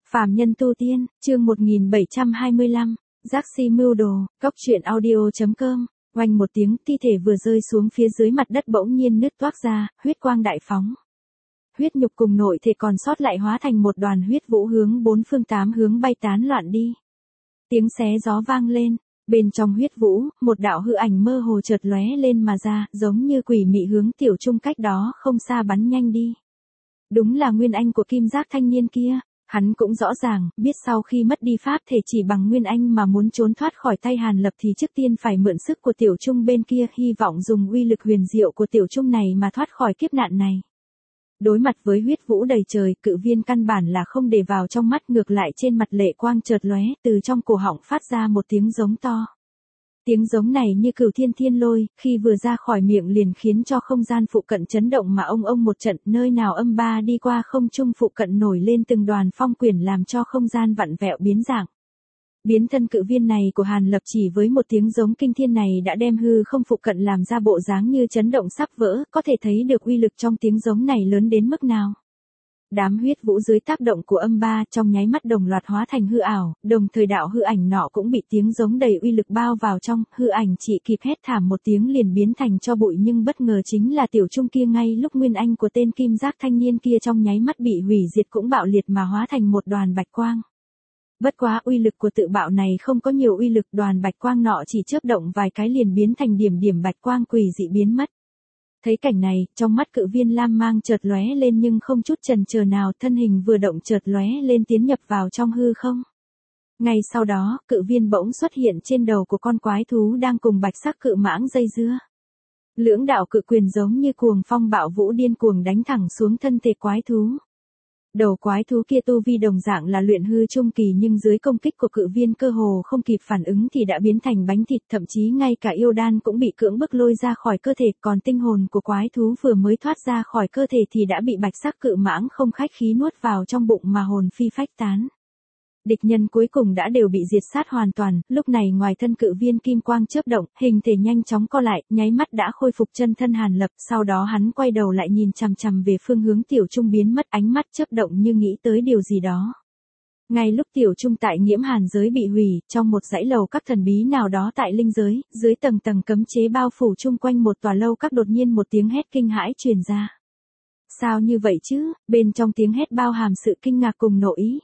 Phàm nhân tu tiên, chương 1725, Giác si mưu đồ, góc truyện audio.com. Oanh một tiếng, thi thể vừa rơi xuống phía dưới mặt đất bỗng nhiên nứt toác ra, huyết quang đại phóng. Huyết nhục cùng nội thể còn sót lại hóa thành một đoàn huyết vũ hướng bốn phương tám hướng bay tán loạn đi. Tiếng xé gió vang lên, bên trong huyết vũ, một đạo hư ảnh mơ hồ chợt lóe lên mà ra, giống như quỷ mị hướng Tiểu Trung cách đó không xa bắn nhanh đi. Đúng là nguyên anh của Kim Giác thanh niên kia. Hắn cũng rõ ràng, biết sau khi mất đi pháp thể chỉ bằng nguyên anh mà muốn trốn thoát khỏi tay Hàn Lập thì trước tiên phải mượn sức của Tiểu Trung bên kia, hy vọng dùng uy lực huyền diệu của Tiểu Trung này mà thoát khỏi kiếp nạn này. Đối mặt với huyết vũ đầy trời, Cự Viên căn bản là không để vào trong mắt, ngược lại trên mặt lệ quang chợt lóe, từ trong cổ họng phát ra một tiếng giống to. Tiếng giống này như cửu thiên thiên lôi, khi vừa ra khỏi miệng liền khiến cho không gian phụ cận chấn động mà ông một trận, nơi nào âm ba đi qua không trung phụ cận nổi lên từng đoàn phong quyển làm cho không gian vặn vẹo biến dạng. Biến thân Cự Viên này của Hàn Lập chỉ với một tiếng giống kinh thiên này đã đem hư không phụ cận làm ra bộ dáng như chấn động sắp vỡ, có thể thấy được uy lực trong tiếng giống này lớn đến mức nào. Đám huyết vũ dưới tác động của âm ba trong nháy mắt đồng loạt hóa thành hư ảo, đồng thời đạo hư ảnh nọ cũng bị tiếng giống đầy uy lực bao vào trong, hư ảnh chỉ kịp hét thảm một tiếng liền biến thành tro bụi, nhưng bất ngờ chính là Tiểu Trung kia ngay lúc nguyên anh của tên Kim Giác thanh niên kia trong nháy mắt bị hủy diệt cũng bạo liệt mà hóa thành một đoàn bạch quang. Bất quá uy lực của tự bạo này không có nhiều uy lực, đoàn bạch quang nọ chỉ chớp động vài cái liền biến thành điểm bạch quang quỷ dị biến mất. Thấy cảnh này, trong mắt Cự Viên lam mang chợt lóe lên nhưng không chút chần chờ nào, thân hình vừa động chợt lóe lên tiến nhập vào trong hư không. Ngay sau đó, Cự Viên bỗng xuất hiện trên đầu của con quái thú đang cùng bạch sắc cự mãng dây dưa. Lưỡng đạo cự quyền giống như cuồng phong bạo vũ điên cuồng đánh thẳng xuống thân thể quái thú. Đầu quái thú kia tu vi đồng dạng là luyện hư trung kỳ, nhưng dưới công kích của Cự Viên cơ hồ không kịp phản ứng thì đã biến thành bánh thịt, thậm chí ngay cả yêu đan cũng bị cưỡng bức lôi ra khỏi cơ thể, còn tinh hồn của quái thú vừa mới thoát ra khỏi cơ thể thì đã bị bạch sắc cự mãng không khách khí nuốt vào trong bụng mà hồn phi phách tán. Địch nhân cuối cùng đã đều bị diệt sát hoàn toàn, lúc này ngoài thân Cự Viên kim quang chớp động, hình thể nhanh chóng co lại, nháy mắt đã khôi phục chân thân Hàn Lập, sau đó hắn quay đầu lại nhìn chằm chằm về phương hướng Tiểu Trung biến mất, ánh mắt chớp động như nghĩ tới điều gì đó. Ngay lúc Tiểu Trung tại Nhiễm Hàn giới bị hủy, trong một dãy lầu các thần bí nào đó tại linh giới, dưới tầng tầng cấm chế bao phủ chung quanh một tòa lâu các, đột nhiên một tiếng hét kinh hãi truyền ra. Sao như vậy chứ? Bên trong tiếng hét bao hàm sự kinh ngạc cùng nội ý.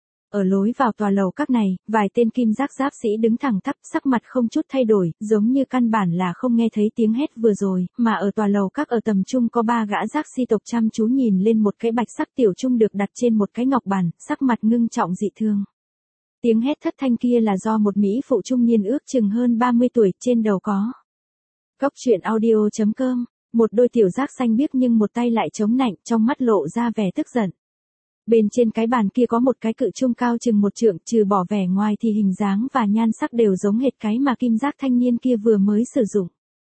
Ở lối vào tòa lầu các này, vài tên Kim Giác giáp sĩ đứng thẳng tắp, sắc mặt không chút thay đổi, giống như căn bản là không nghe thấy tiếng hét vừa rồi, mà ở tòa lầu các ở tầm trung có ba gã giác si tộc chăm chú nhìn lên một cái bạch sắc Tiểu Trung được đặt trên một cái ngọc bàn, sắc mặt ngưng trọng dị thường. Tiếng hét thất thanh kia là do một mỹ phụ trung niên ước chừng hơn 30 tuổi, trên đầu có góc truyện audio.com, một đôi tiểu giác xanh biếc nhưng một tay lại chống nạnh, trong mắt lộ ra vẻ tức giận. Bên trên cái bàn kia có một cái cự trung cao chừng một trượng, trừ bỏ vẻ ngoài thì hình dáng và nhan sắc đều giống hệt cái mà Kim Giác thanh niên kia vừa mới sử dụng.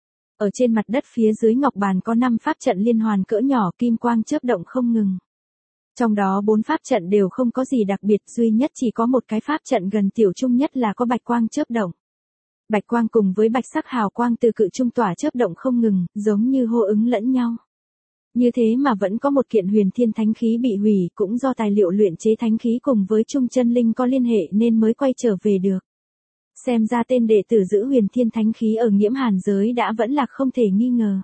Ở trên mặt đất phía dưới ngọc bàn có 5 pháp trận liên hoàn cỡ nhỏ, kim quang chớp động không ngừng. Trong đó 4 pháp trận đều không có gì đặc biệt, duy nhất chỉ có một cái pháp trận gần Tiểu Trung nhất là có bạch quang chớp động. Bạch quang cùng với bạch sắc hào quang từ cự trung tỏa chớp động không ngừng, giống như hô ứng lẫn nhau. Như thế mà vẫn có một kiện huyền thiên thánh khí bị hủy, cũng do tài liệu luyện chế thánh khí cùng với Trung chân linh có liên hệ nên mới quay trở về được. Xem ra tên đệ tử giữ huyền thiên thánh khí ở Nhiễm Hàn giới đã vẫn là không thể nghi ngờ.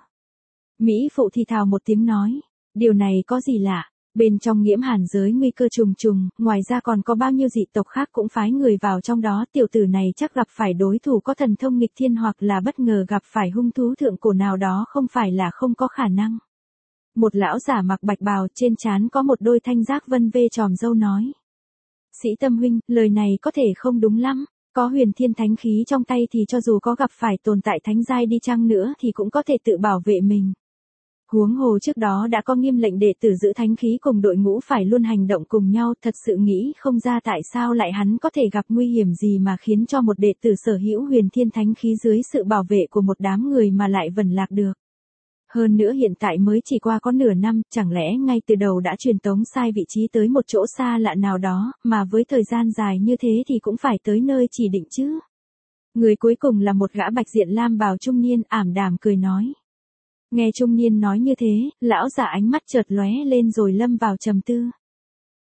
Mỹ phụ thì thào một tiếng nói, điều này có gì lạ, bên trong Nhiễm Hàn giới nguy cơ trùng trùng, ngoài ra còn có bao nhiêu dị tộc khác cũng phái người vào trong đó, tiểu tử này chắc gặp phải đối thủ có thần thông nghịch thiên hoặc là bất ngờ gặp phải hung thú thượng cổ nào đó, không phải là không có khả năng. Một lão giả mặc bạch bào, trên trán có một đôi thanh giác vân vê tròm râu nói. Sĩ Tâm huynh, lời này có thể không đúng lắm, có huyền thiên thánh khí trong tay thì cho dù có gặp phải tồn tại thánh giai đi chăng nữa thì cũng có thể tự bảo vệ mình. Huống hồ trước đó đã có nghiêm lệnh đệ tử giữ thánh khí cùng đội ngũ phải luôn hành động cùng nhau, thật sự nghĩ không ra tại sao lại hắn có thể gặp nguy hiểm gì mà khiến cho một đệ tử sở hữu huyền thiên thánh khí dưới sự bảo vệ của một đám người mà lại vẩn lạc được. Hơn nữa hiện tại mới chỉ qua có nửa năm, chẳng lẽ ngay từ đầu đã truyền tống sai vị trí tới một chỗ xa lạ nào đó, mà với thời gian dài như thế thì cũng phải tới nơi chỉ định chứ. Người cuối cùng là một gã bạch diện lam bào trung niên, ảm đạm cười nói. Nghe trung niên nói như thế, lão giả ánh mắt chợt lóe lên rồi lâm vào trầm tư.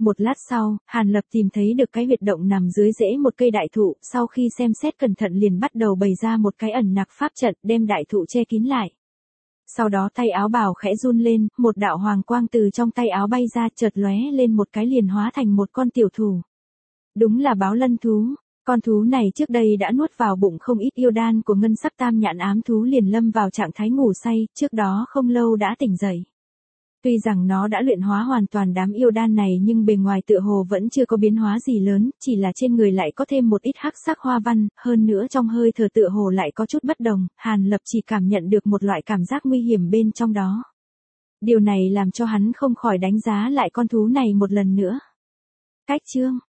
Một lát sau, Hàn Lập tìm thấy được cái huyệt động nằm dưới rễ một cây đại thụ, sau khi xem xét cẩn thận liền bắt đầu bày ra một cái ẩn nặc pháp trận đem đại thụ che kín lại. Sau đó tay áo bào khẽ run lên, một đạo hoàng quang từ trong tay áo bay ra, chợt lóe lên một cái liền hóa thành một con tiểu thú. Đúng là báo lân thú. Con thú này trước đây đã nuốt vào bụng không ít yêu đan của ngân sắc tam nhãn ám thú, liền lâm vào trạng thái ngủ say, trước đó không lâu đã tỉnh dậy. Tuy rằng nó đã luyện hóa hoàn toàn đám yêu đan này nhưng bề ngoài tựa hồ vẫn chưa có biến hóa gì lớn, chỉ là trên người lại có thêm một ít hắc sắc hoa văn, hơn nữa trong hơi thở tựa hồ lại có chút bất đồng, Hàn Lập chỉ cảm nhận được một loại cảm giác nguy hiểm bên trong đó. Điều này làm cho hắn không khỏi đánh giá lại con thú này một lần nữa. Cách chương